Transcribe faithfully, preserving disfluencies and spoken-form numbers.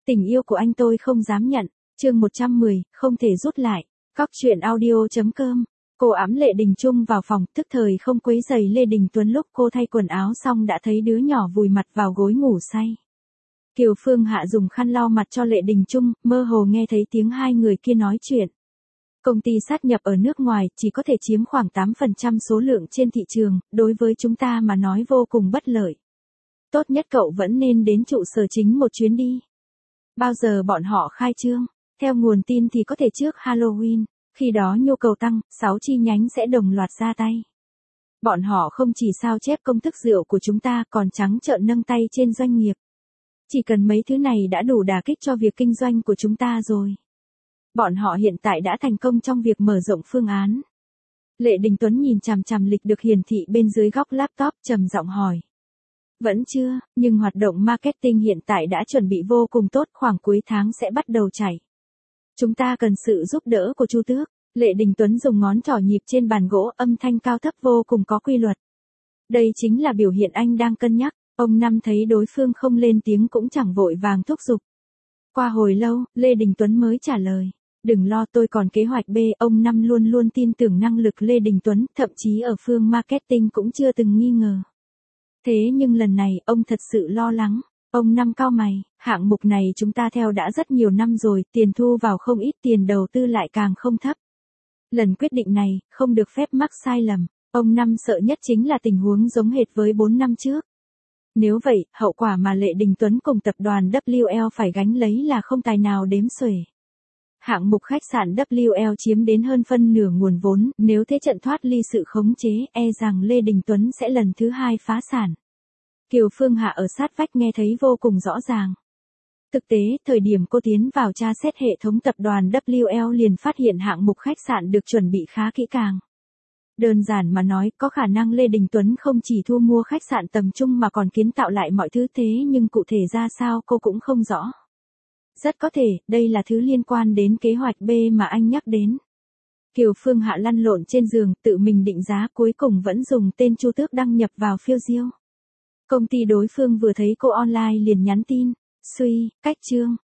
Tình yêu của anh tôi không dám nhận. Chương một trăm mười, không thể rút lại. Cóc truyện audio.com. Cô ẵm Lệ Đình Trung vào phòng, tức thời không quấy rầy Lê Đình Tuấn lúc cô thay quần áo xong đã thấy đứa nhỏ vùi mặt vào gối ngủ say. Kiều Phương Hạ dùng khăn lau mặt cho Lệ Đình Trung, mơ hồ nghe thấy tiếng hai người kia nói chuyện. Công ty sát nhập ở nước ngoài chỉ có thể chiếm khoảng tám phần trăm số lượng trên thị trường, đối với chúng ta mà nói vô cùng bất lợi. Tốt nhất cậu vẫn nên đến trụ sở chính một chuyến đi. Bao giờ bọn họ khai trương? Theo nguồn tin thì có thể trước Halloween, khi đó nhu cầu tăng, sáu chi nhánh sẽ đồng loạt ra tay. Bọn họ không chỉ sao chép công thức rượu của chúng ta còn trắng trợn nâng tay trên doanh nghiệp. Chỉ cần mấy thứ này đã đủ đả kích cho việc kinh doanh của chúng ta rồi. Bọn họ hiện tại đã thành công trong việc mở rộng phương án. Lệ Đình Tuấn nhìn chằm chằm lịch được hiển thị bên dưới góc laptop, trầm giọng hỏi. Vẫn chưa, nhưng hoạt động marketing hiện tại đã chuẩn bị vô cùng tốt, khoảng cuối tháng sẽ bắt đầu chạy. Chúng ta cần sự giúp đỡ của Chu Tước. Lệ Đình Tuấn dùng ngón trỏ nhịp trên bàn gỗ, âm thanh cao thấp vô cùng có quy luật. Đây chính là biểu hiện anh đang cân nhắc. Ông Năm thấy đối phương không lên tiếng cũng chẳng vội vàng thúc giục. Qua hồi lâu, Lê Đình Tuấn mới trả lời. Đừng lo, tôi còn kế hoạch B. Ông Năm luôn luôn tin tưởng năng lực Lê Đình Tuấn, thậm chí ở phương marketing cũng chưa từng nghi ngờ. Thế nhưng lần này, ông thật sự lo lắng. Ông Năm cau mày, hạng mục này chúng ta theo đã rất nhiều năm rồi, tiền thu vào không ít, tiền đầu tư lại càng không thấp. Lần quyết định này, không được phép mắc sai lầm. Ông Năm sợ nhất chính là tình huống giống hệt với bốn năm trước. Nếu vậy, hậu quả mà Lệ Đình Tuấn cùng tập đoàn W L phải gánh lấy là không tài nào đếm xuể. Hạng mục khách sạn W L chiếm đến hơn phân nửa nguồn vốn, nếu thế trận thoát ly sự khống chế, e rằng Lê Đình Tuấn sẽ lần thứ hai phá sản. Kiều Phương Hạ ở sát vách nghe thấy vô cùng rõ ràng. Thực tế, thời điểm cô tiến vào tra xét hệ thống tập đoàn W L liền phát hiện hạng mục khách sạn được chuẩn bị khá kỹ càng. Đơn giản mà nói, có khả năng Lê Đình Tuấn không chỉ thu mua khách sạn tầm trung mà còn kiến tạo lại mọi thứ, thế nhưng cụ thể ra sao cô cũng không rõ. Rất có thể, đây là thứ liên quan đến kế hoạch B mà anh nhắc đến. Kiều Phương Hạ lăn lộn trên giường, tự mình định giá, cuối cùng vẫn dùng tên Chu Tước đăng nhập vào phiêu diêu. Công ty đối phương vừa thấy cô online liền nhắn tin. Suy, cách chương.